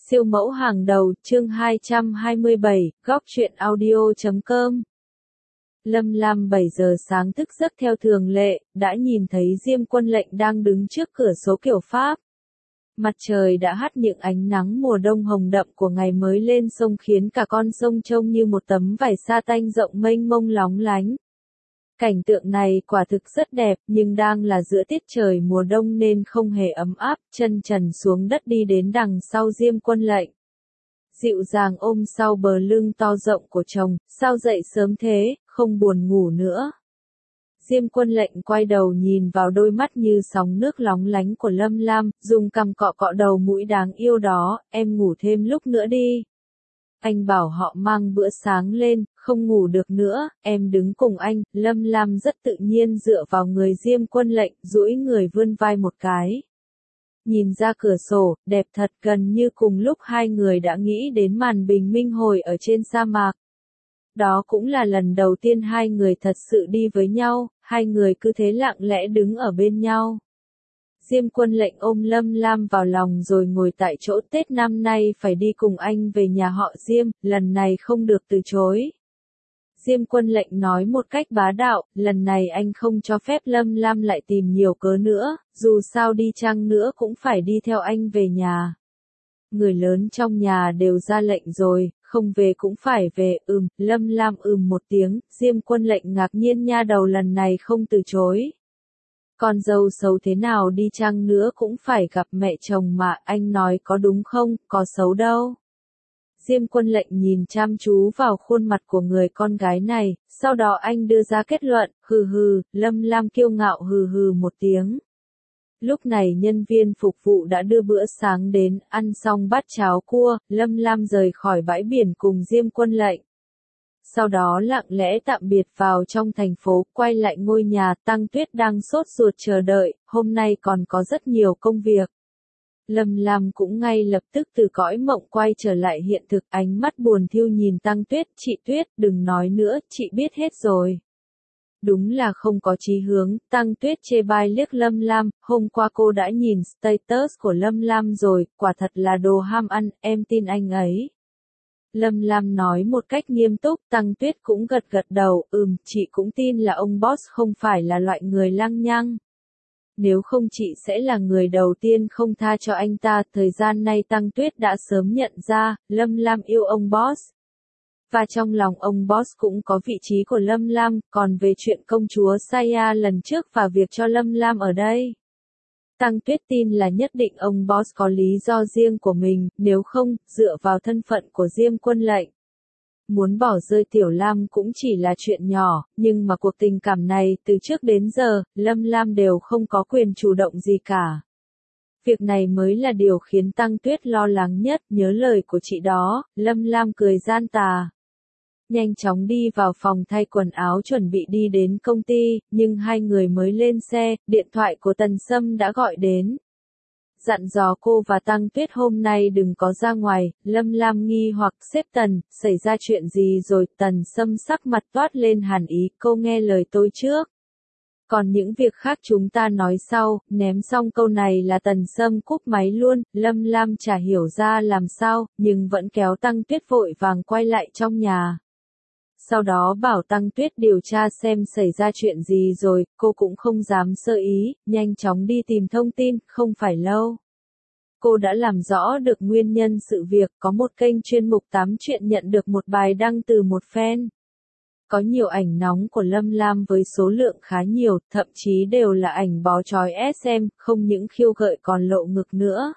Siêu mẫu hàng đầu, chương 227, góc truyện audio.com. Lâm Lam 7 giờ sáng thức giấc theo thường lệ, đã nhìn thấy Diêm Quân Lệnh đang đứng trước cửa số kiểu Pháp. Mặt trời đã hắt những ánh nắng mùa đông hồng đậm của ngày mới lên sông khiến cả con sông trông như một tấm vải sa tanh rộng mênh mông lóng lánh. Cảnh tượng này quả thực rất đẹp, nhưng đang là giữa tiết trời mùa đông nên không hề ấm áp, chân trần xuống đất đi đến đằng sau Diêm Quân Lệnh. Dịu dàng ôm sau bờ lưng to rộng của chồng, sao dậy sớm thế, không buồn ngủ nữa. Diêm Quân Lệnh quay đầu nhìn vào đôi mắt như sóng nước lóng lánh của Lâm Lam, dùng cằm cọ cọ đầu mũi đáng yêu đó, em ngủ thêm lúc nữa đi. Anh bảo họ mang bữa sáng lên, không ngủ được nữa, em đứng cùng anh. Lâm Lam rất tự nhiên dựa vào người Diêm Quân Lệnh, duỗi người vươn vai một cái. Nhìn ra cửa sổ, đẹp thật, gần như cùng lúc hai người đã nghĩ đến màn bình minh hồi ở trên sa mạc. Đó cũng là lần đầu tiên hai người thật sự đi với nhau, hai người cứ thế lặng lẽ đứng ở bên nhau. Diêm Quân Lệnh ôm Lâm Lam vào lòng rồi ngồi tại chỗ. Tết năm nay phải đi cùng anh về nhà họ Diêm, lần này không được từ chối. Diêm Quân Lệnh nói một cách bá đạo, lần này anh không cho phép Lâm Lam lại tìm nhiều cớ nữa, dù sao đi chăng nữa cũng phải đi theo anh về nhà. Người lớn trong nhà đều ra lệnh rồi, không về cũng phải về. Lâm Lam một tiếng. Diêm Quân Lệnh ngạc nhiên, nha đầu lần này không từ chối. Con dâu xấu thế nào đi chăng nữa cũng phải gặp mẹ chồng mà, anh nói có đúng không, có xấu đâu. Diêm Quân Lệnh nhìn chăm chú vào khuôn mặt của người con gái này, sau đó anh đưa ra kết luận, Lâm Lam kiêu ngạo hừ một tiếng. Lúc này nhân viên phục vụ đã đưa bữa sáng đến, ăn xong bát cháo cua, Lâm Lam rời khỏi bãi biển cùng Diêm Quân Lệnh. Sau đó lặng lẽ tạm biệt vào trong thành phố, quay lại ngôi nhà. Tăng Tuyết đang sốt ruột chờ đợi, hôm nay còn có rất nhiều công việc. Lâm Lam cũng ngay lập tức từ cõi mộng quay trở lại hiện thực, ánh mắt buồn thiu nhìn Tăng Tuyết. Chị Tuyết, đừng nói nữa, chị biết hết rồi. Đúng là không có chí hướng. Tăng Tuyết chê bai liếc Lâm Lam, hôm qua cô đã nhìn status của Lâm Lam rồi, quả thật là đồ ham ăn, em tin anh ấy. Lâm Lam nói một cách nghiêm túc. Tăng Tuyết cũng gật đầu, chị cũng tin là ông boss không phải là loại người lăng nhăng. Nếu không chị sẽ là người đầu tiên không tha cho anh ta. Thời gian nay Tăng Tuyết đã sớm nhận ra, Lâm Lam yêu ông boss. Và trong lòng ông boss cũng có vị trí của Lâm Lam, còn về chuyện công chúa Saya lần trước và việc cho Lâm Lam ở đây. Tăng Tuyết tin là nhất định ông boss có lý do riêng của mình, nếu không, dựa vào thân phận của Diêm Quân Lệnh. Muốn bỏ rơi Tiểu Lam cũng chỉ là chuyện nhỏ, nhưng mà cuộc tình cảm này, từ trước đến giờ, Lâm Lam đều không có quyền chủ động gì cả. Việc này mới là điều khiến Tăng Tuyết lo lắng nhất. Nhớ lời của chị đó, Lâm Lam cười gian tà. Nhanh chóng đi vào phòng thay quần áo chuẩn bị đi đến công ty, nhưng hai người mới lên xe, điện thoại của Tần Sâm đã gọi đến. Dặn dò cô và Tăng Tuyết hôm nay đừng có ra ngoài. Lâm Lam nghi hoặc, sếp Tần, xảy ra chuyện gì rồi? Tần Sâm sắc mặt toát lên hàn ý, cô nghe lời tôi trước. Còn những việc khác chúng ta nói sau. Ném xong câu này là Tần Sâm cúp máy luôn. Lâm Lam chả hiểu ra làm sao, nhưng vẫn kéo Tăng Tuyết vội vàng quay lại trong nhà. Sau đó bảo Tăng Tuyết điều tra xem xảy ra chuyện gì rồi. Cô cũng không dám sơ ý, nhanh chóng đi tìm thông tin. Không phải lâu, cô đã làm rõ được nguyên nhân sự việc. Có một kênh chuyên mục 8 chuyện nhận được một bài đăng từ một fan. Có nhiều ảnh nóng của Lâm Lam với số lượng khá nhiều, thậm chí đều là ảnh bó chói SM, không những khiêu gợi còn lộ ngực nữa.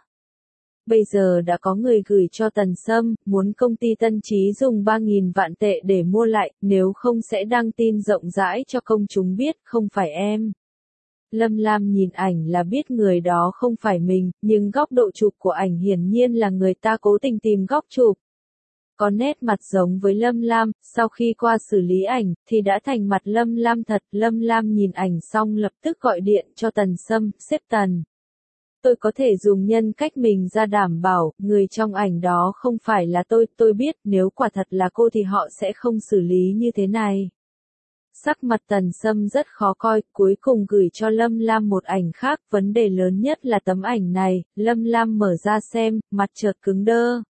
Bây giờ đã có người gửi cho Tần Sâm, muốn công ty Tân Chí dùng 3.000 vạn tệ để mua lại, nếu không sẽ đăng tin rộng rãi cho công chúng biết, không phải em. Lâm Lam nhìn ảnh là biết người đó không phải mình, nhưng góc độ chụp của ảnh hiển nhiên là người ta cố tình tìm góc chụp. Có nét mặt giống với Lâm Lam, sau khi qua xử lý ảnh, thì đã thành mặt Lâm Lam thật. Lâm Lam nhìn ảnh xong lập tức gọi điện cho Tần Sâm, sếp Tần. Tôi có thể dùng nhân cách mình ra đảm bảo, người trong ảnh đó không phải là tôi biết, nếu quả thật là cô thì họ sẽ không xử lý như thế này. Sắc mặt Tần Sâm rất khó coi, cuối cùng gửi cho Lâm Lam một ảnh khác, vấn đề lớn nhất là tấm ảnh này, Lâm Lam mở ra xem, mặt chợt cứng đơ.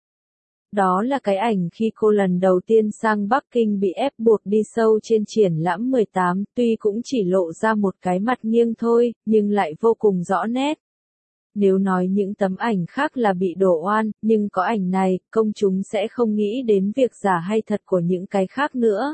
Đó là cái ảnh khi cô lần đầu tiên sang Bắc Kinh bị ép buộc đi sâu trên triển lãm 18, tuy cũng chỉ lộ ra một cái mặt nghiêng thôi, nhưng lại vô cùng rõ nét. Nếu nói những tấm ảnh khác là bị đổ oan, nhưng có ảnh này, công chúng sẽ không nghĩ đến việc giả hay thật của những cái khác nữa.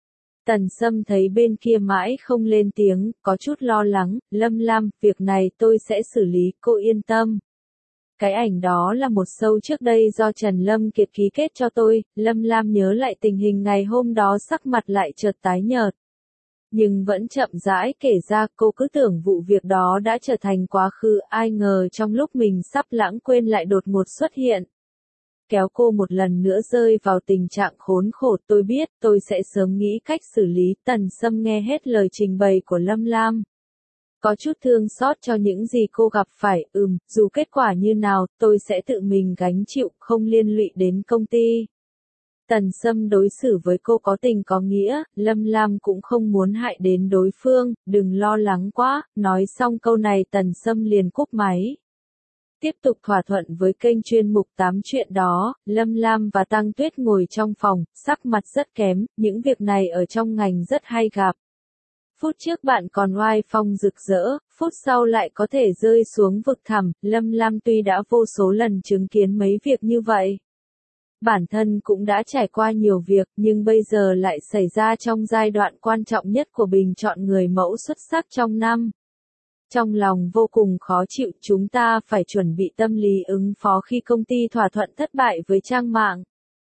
Tần Sâm thấy bên kia mãi không lên tiếng, có chút lo lắng, Lâm Lam, việc này tôi sẽ xử lý, cô yên tâm. Cái ảnh đó là một show trước đây do Trần Lâm Kiệt ký kết cho tôi, Lâm Lam nhớ lại tình hình ngày hôm đó sắc mặt lại chợt tái nhợt. Nhưng vẫn chậm rãi kể ra, cô cứ tưởng vụ việc đó đã trở thành quá khứ, ai ngờ trong lúc mình sắp lãng quên lại đột ngột xuất hiện. Kéo cô một lần nữa rơi vào tình trạng khốn khổ, tôi biết, tôi sẽ sớm nghĩ cách xử lý. Tần Sâm nghe hết lời trình bày của Lâm Lam. Có chút thương xót cho những gì cô gặp phải, dù kết quả như nào, tôi sẽ tự mình gánh chịu, không liên lụy đến công ty. Tần Sâm đối xử với cô có tình có nghĩa, Lâm Lam cũng không muốn hại đến đối phương, đừng lo lắng quá, nói xong câu này Tần Sâm liền cúp máy. Tiếp tục thỏa thuận với kênh chuyên mục 8 chuyện đó, Lâm Lam và Tăng Tuyết ngồi trong phòng, sắc mặt rất kém, những việc này ở trong ngành rất hay gặp. Phút trước bạn còn oai phong rực rỡ, phút sau lại có thể rơi xuống vực thẳm, Lâm Lam tuy đã vô số lần chứng kiến mấy việc như vậy. Bản thân cũng đã trải qua nhiều việc, nhưng bây giờ lại xảy ra trong giai đoạn quan trọng nhất của bình chọn người mẫu xuất sắc trong năm. Trong lòng vô cùng khó chịu, chúng ta phải chuẩn bị tâm lý ứng phó khi công ty thỏa thuận thất bại với trang mạng.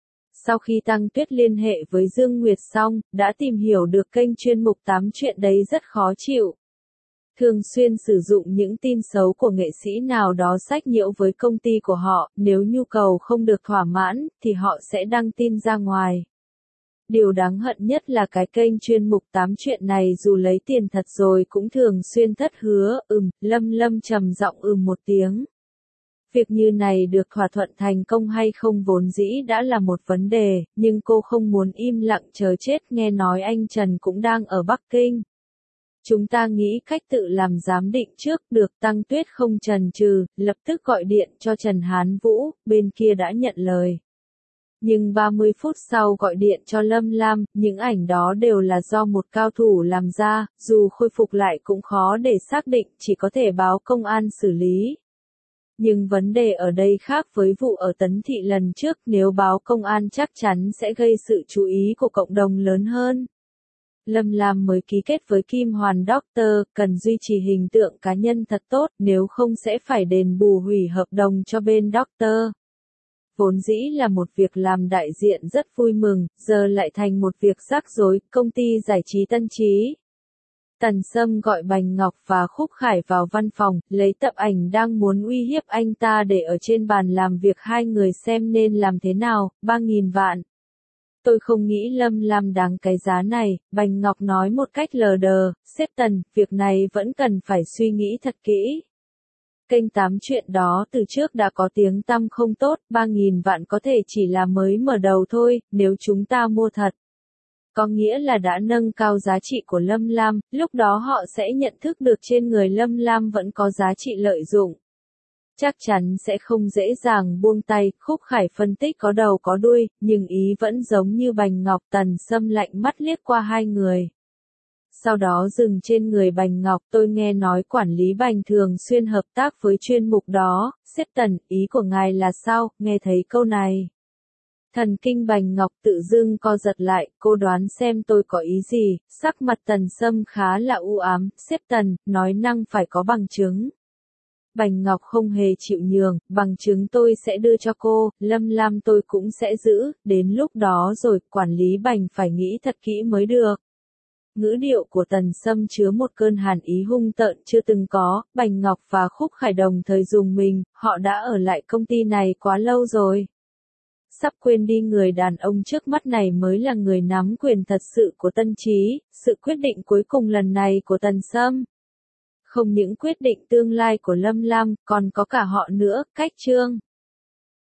Sau khi Tăng Tuyết liên hệ với Dương Nguyệt xong, đã tìm hiểu được kênh chuyên mục 8 chuyện đấy rất khó chịu. Thường xuyên sử dụng những tin xấu của nghệ sĩ nào đó sách nhiễu với công ty của họ, nếu nhu cầu không được thỏa mãn, thì họ sẽ đăng tin ra ngoài. Điều đáng hận nhất là cái kênh chuyên mục 8 chuyện này dù lấy tiền thật rồi cũng thường xuyên thất hứa, Lâm trầm giọng một tiếng. Việc như này được thỏa thuận thành công hay không vốn dĩ đã là một vấn đề, nhưng cô không muốn im lặng chờ chết, nghe nói anh Trần cũng đang ở Bắc Kinh. Chúng ta nghĩ cách tự làm giám định trước, được. Tăng Tuyết không chần chừ, lập tức gọi điện cho Trần Hán Vũ, bên kia đã nhận lời. Nhưng 30 phút sau gọi điện cho Lâm Lam, những ảnh đó đều là do một cao thủ làm ra, dù khôi phục lại cũng khó để xác định, chỉ có thể báo công an xử lý. Nhưng vấn đề ở đây khác với vụ ở Tấn Thị lần trước, nếu báo công an chắc chắn sẽ gây sự chú ý của cộng đồng lớn hơn. Lâm Lam mới ký kết với Kim Hoàn Doctor, cần duy trì hình tượng cá nhân thật tốt, nếu không sẽ phải đền bù hủy hợp đồng cho bên Doctor. Vốn dĩ là một việc làm đại diện rất vui mừng, giờ lại thành một việc rắc rối, công ty giải trí Tân Trí. Tần Sâm gọi Bành Ngọc và Khúc Khải vào văn phòng, lấy tập ảnh đang muốn uy hiếp anh ta để ở trên bàn làm việc hai người xem nên làm thế nào, 3.000 vạn. Tôi không nghĩ Lâm Lam đáng cái giá này, Bành Ngọc nói một cách lờ đờ, sếp Tần, việc này vẫn cần phải suy nghĩ thật kỹ. Kênh 8 chuyện đó từ trước đã có tiếng tăm không tốt, 3.000 vạn có thể chỉ là mới mở đầu thôi, nếu chúng ta mua thật. Có nghĩa là đã nâng cao giá trị của Lâm Lam, lúc đó họ sẽ nhận thức được trên người Lâm Lam vẫn có giá trị lợi dụng. Chắc chắn sẽ không dễ dàng buông tay, Khúc Khải phân tích có đầu có đuôi, nhưng ý vẫn giống như Bành Ngọc. Tần Sâm lạnh mắt liếc qua hai người. Sau đó dừng trên người Bành Ngọc, tôi nghe nói quản lý Bành thường xuyên hợp tác với chuyên mục đó, sếp Tần, ý của ngài là sao, nghe thấy câu này. Thần kinh Bành Ngọc tự dưng co giật lại, cô đoán xem tôi có ý gì, sắc mặt Tần Sâm khá là u ám, sếp Tần, nói năng phải có bằng chứng. Bành Ngọc không hề chịu nhường, bằng chứng tôi sẽ đưa cho cô, Lâm Lam tôi cũng sẽ giữ, đến lúc đó rồi, quản lý Bành phải nghĩ thật kỹ mới được. Ngữ điệu của Tần Sâm chứa một cơn hàn ý hung tợn chưa từng có, Bành Ngọc và Khúc Khải đồng thời dùng mình, họ đã ở lại công ty này quá lâu rồi. Sắp quên đi người đàn ông trước mắt này mới là người nắm quyền thật sự của Tân Trí, sự quyết định cuối cùng lần này của Tần Sâm. Không những quyết định tương lai của Lâm Lam, còn có cả họ nữa, Cách Trương.